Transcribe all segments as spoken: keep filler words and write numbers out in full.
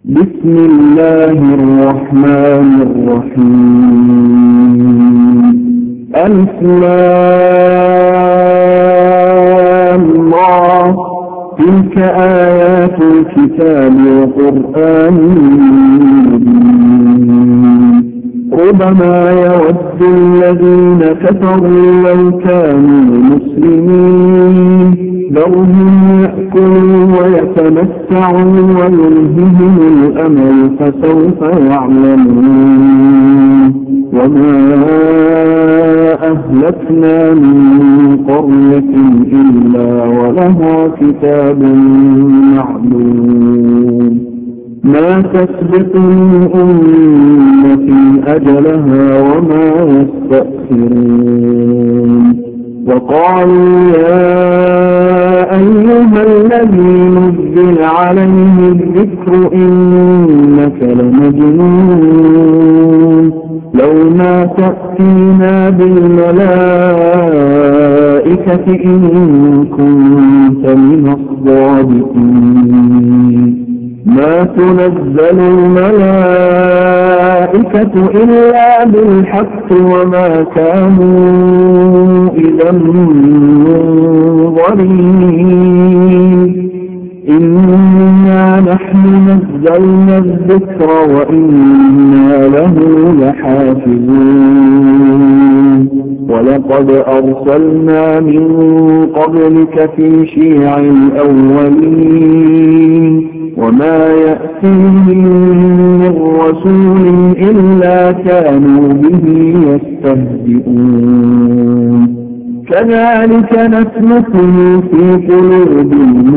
بسم الله الرحمن الرحيم. ألف لام را. تلك آيات الكتاب وقرآن مبين. ربما يود الذين كفروا لو كانوا مسلمين ذرهم يأكلوا ويتمتعوا ويلههم الأمل فسوف يعلمون. وما أهلكنا من قرية إلا ولها كتاب معلوم ما تسبق من أمة أجلها وما يستأخرون. وقالوا يا أيها الذي نزل عليه الذكر إنك لمجنون لو ما تأتينا بالملائكة إن كنت من الصادقين. ما تنزل الملائكة إلا بالحق وما كانوا إذا منظرين. إنا نحن نزلنا الذكر وإنا له لحافظون. ولقد أرسلنا من قبلك في شيع الأولين وما يأتيهم من رسول إلا كانوا به يستهزئون. كذلك نسلكه في قلوب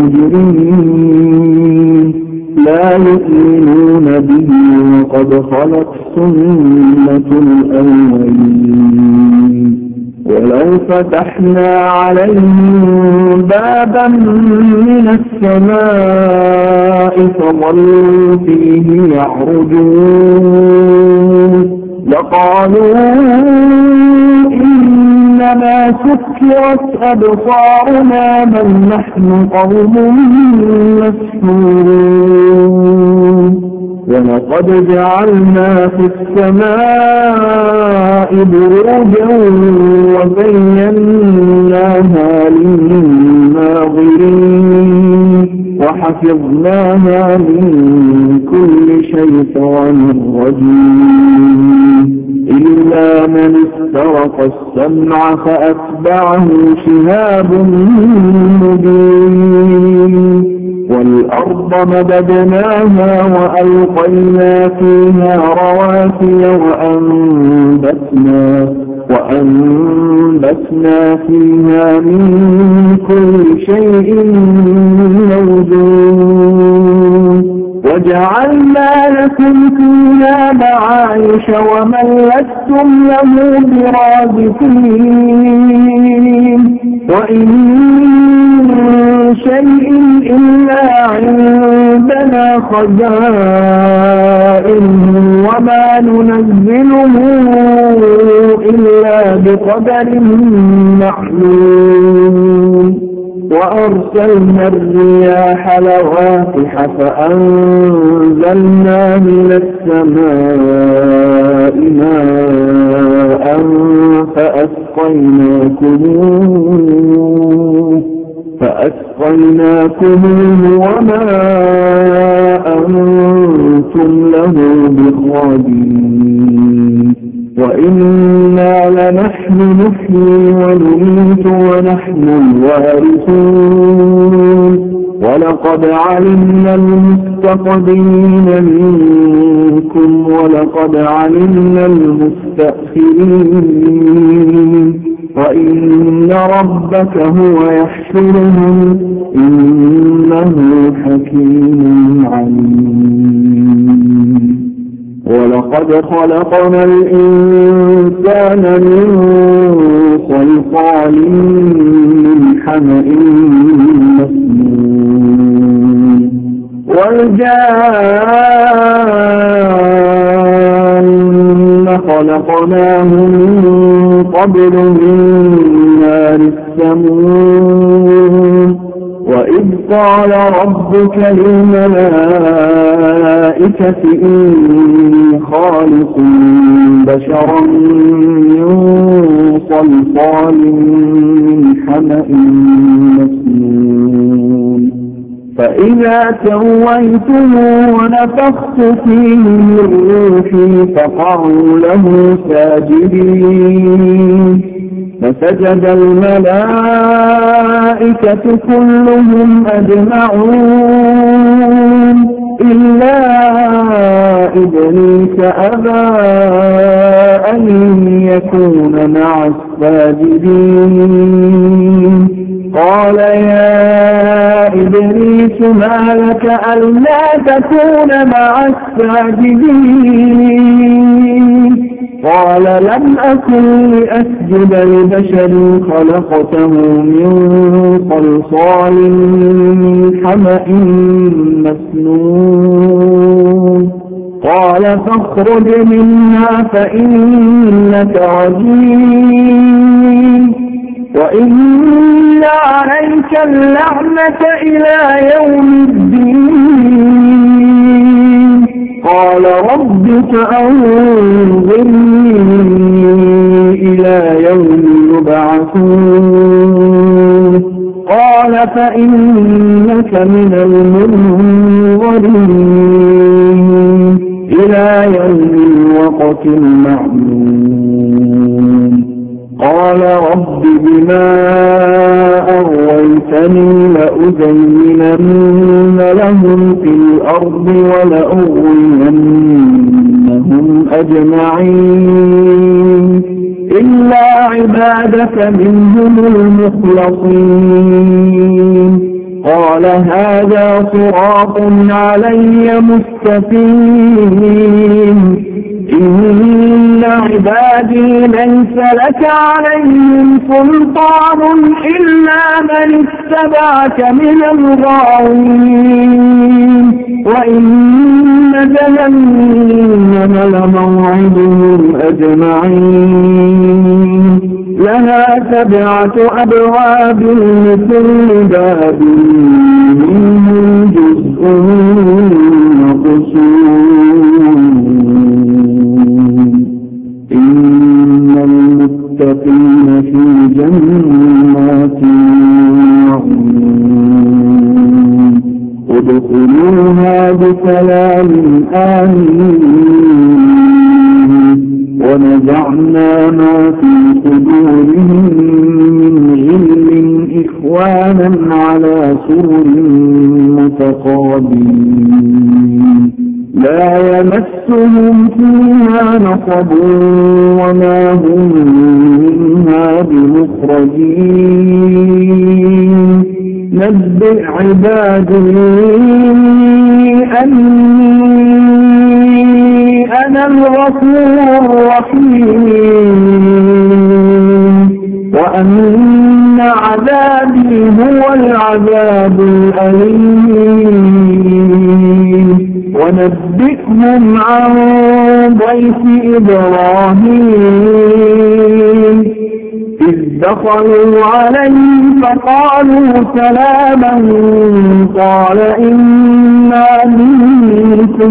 المجرمين لا يؤمنون به وقد خلت سنة الأولين. ولو فتحنا عليهم بابا من السماء فظلوا فيه يعرجون لقالوا إنما سكرت أبصارنا بل نحن قوم مسحورون. ولقد جعلنا في السماء بروجا وزيناها للناظرين وحفظناها من كل شيطان رجيم إلا من استرق السمع فأتبعه شهاب مبين. والأرض مددناها وألقينا فيها رواسي وأنبتنا, وأنبتنا فيها من كل شيء موزون. وجعلنا لكم فيها معايش ومن لستم له برازقين. وإن شيء إلا عندنا خزائنه وما ننزله إلا بقدر معلوم. وأرسلنا الرياح لواقح فأنزلنا من السماء ماء فأسقيناكموه فأسقيناكموه وما أنتم له بخازنين. وإنا لنحن نحيي ونميت ونحن الوارثون. ولقد علمنا المستقدمين منكم ولقد علمنا المستأخرين. وإن ربك هو يحشرهم إنه حكيم عليم. ولقد خلقنا الإنسان من صلصال من حمأ مسنون. والجان خلقناه من قبل من نار السموم. وإذ قال ربك للملائكة الملائكة إني خالق بشرا من صلصال من حمأ مسنون فإذا سويته ونفخت فيه من روحي فقعوا له ساجدين فسجد الملائكة كلهم أجمعون إلا إبليس أبى أن يكون مع الساجدين قال يا إبليس ما لك ألا تكون مع الساجدين قال لم أكن لأسجد لبشر خلقته من صلصال من حمأ مسنون قال فاخرج منها فإنك رجيم وإن عليك اللعنة إلى يوم الدين قال رب فأنظرني إلى يوم يبعثون قال فإنك من المنظرين إلى يوم الوقت المعلوم قال رب بما أغويتني لأزينن لهم في الأرض ولأغوينهم أجمعين إلا عبادك منهم المخلصين قال هذا صراط علي مستقيم إن عبادي ليس لك عليهم سلطان إلا من اتبعك من الغاوين وإن جهنم لموعدهم أجمعين لها سبعة أبواب لكل باب منهم جزء مقسوم إن المتقين في جنات وعيون ادخلوها بسلام آمين ونزعنا ما في صدورهم من غل إخوانا على سرر متقابلين لا يمسهم فيها نصب وما هم منها بمخرجين نبئ عبادي أني أنا الغفور الرحيم وأن عذابي هو العذاب الأليم ونبئهم عن ضيف إبراهيم إذ دخلوا عليه فقالوا سلاما قال إنا منكم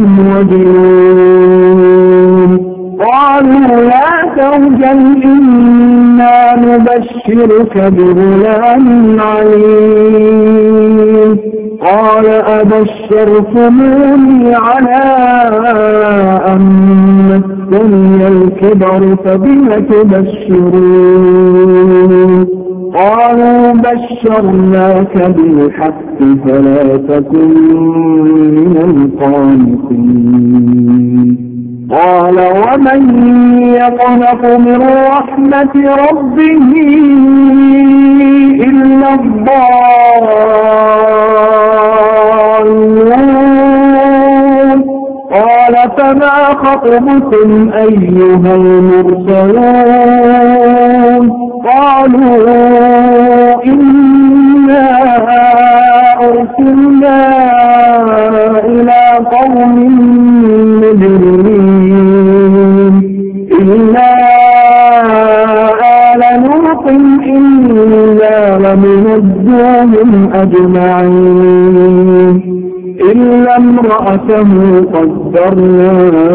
وجلون قالوا لا توجل إنا نبشرك بغلام عليم قال أبشرتموني على أن مسني الكبر فبم تبشرون قالوا بشرناك بالحق فلا تكن من القانطين قال ومن يقنط من رحمة ربه إلا الضالون قال فما خطبكم أيها المرسلون قالوا إنا أرسلنا إلى قوم مجرمين إلا آل لوط إنا لمنجوهم أجمعين إلا امرأته وامرأته قدرنا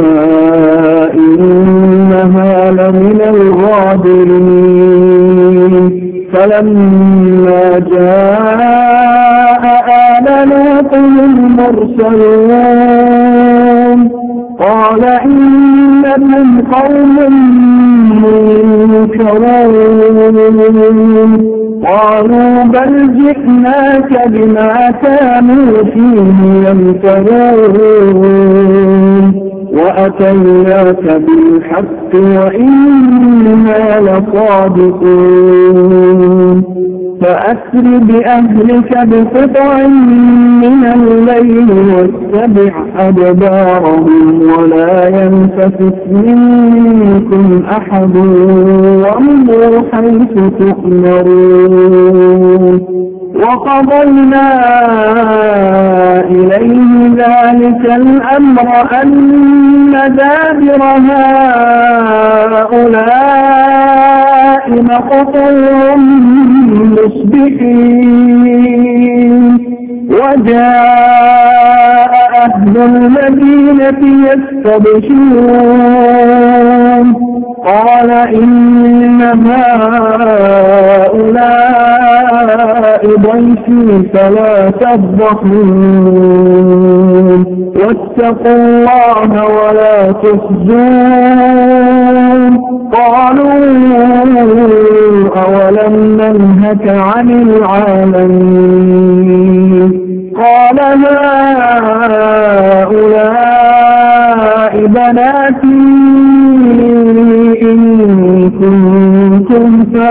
إنها لمن الغابرين فلما جاء آل لوط المرسلون قال إنكم قوم منكرون قالوا بل جئناك بما كانوا فيه يمترون وأتيناك بالحق وإنا لصادقون فأسر بأهلك بقطع من الليل واتبع أدبارهم ولا يلتفت منكم أحد وامضوا حيث تؤمرون وقضينا إليه ذلك الأمر أن دابر هؤلاء مقطوع مصبحين وجاء أهل المدينة يستبشرون قال إن هؤلاء ضيفي فلا تفضحون واتقوا الله ولا تخزون قالوا أولم ننهك عن العالمين قال هؤلاء بناتي إن كنتم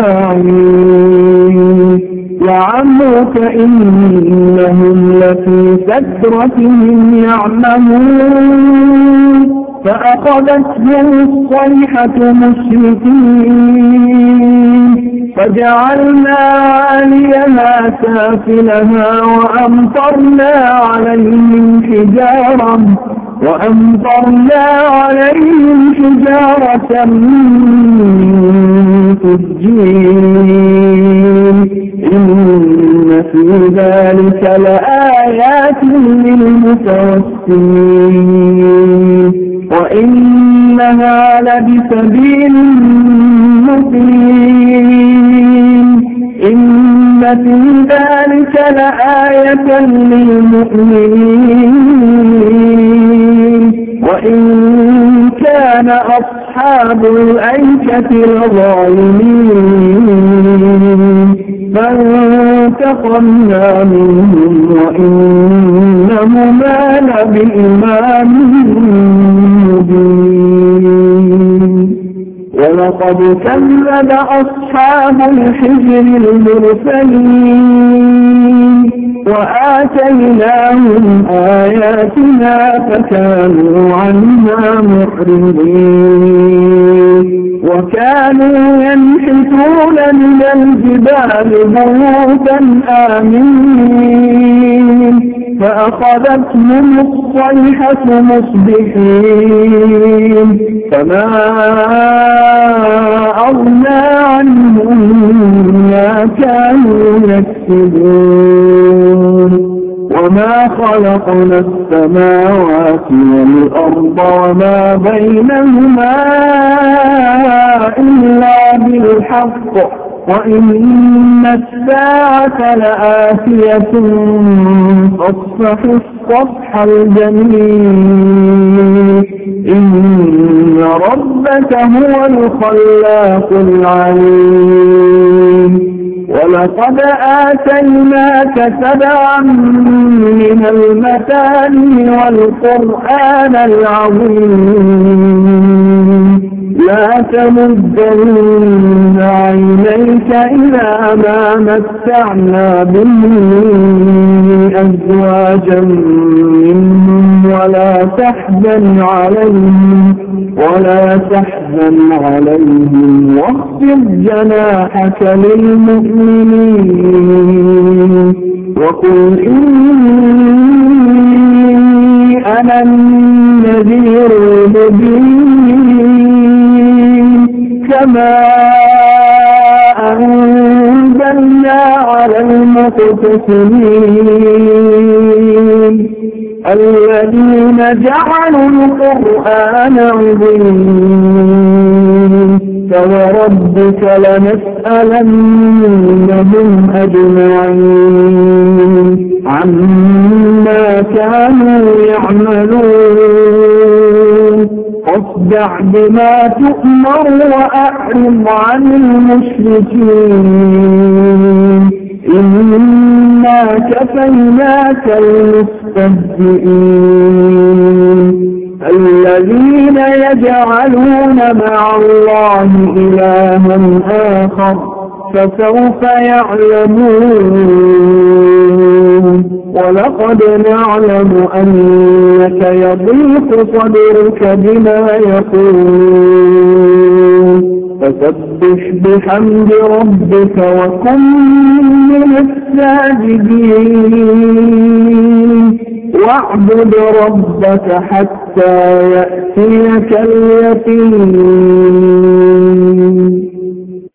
فاعلين لعمرك إنهم لفي سكرتهم يعمهون فأخذتهم الصيحة مشركين فجعلنا عاليها سافلها وأمطرنا عليهم حجارة وأمطرنا عليهم حجارة من سجيل إن في ذلك لآيات للمتوسمين وإنها لبسبيل مقيم إن في ذلك لآية للمؤمنين وإن كان أصحاب الأيكة لظالمين فانتقمنا منهم وإنهما لبإمام مبين ولقد كذب أصحاب الحجر المرسلين وآتيناهم آياتنا فكانوا عنها معرضين وكانوا ينحتون من الجبال بيوتا آمنين فأخذتهم الصيحة مصبحين فما أغنى عنهم ما كانوا يكسبون وما خلقنا السماوات والأرض وما بينهما إلا بالحق وإن الساعة لآتية فاصفح الصفح الجميل إن ربك هو الخلاق العليم ولقد آتيناك سبعا من المثاني والقرآن العظيم لا تمدن عينيك إلى ما متعنا به أزواجا منهم ولا تحزن عليهم ولا تحزن عليهم واخفض جناحك للمؤمنين وقل إني أنا النذير المبين كما أنزلنا على المقتسمين الذين جعلوا القرآن عظيم فوربك لنسألنهم أجمعين عما كانوا يعملون فاصدع بما تؤمر وأعرض عن المشركين إنا كفيناك المستهزئين الذين يجعلون مع الله إلها آخر فسوف يعلمون ولقد نعلم أنك يضيق صدرك بما يقولون فسبح بحمد ربك وكن من الساجدين واعبد ربك حتى يأتيك اليقين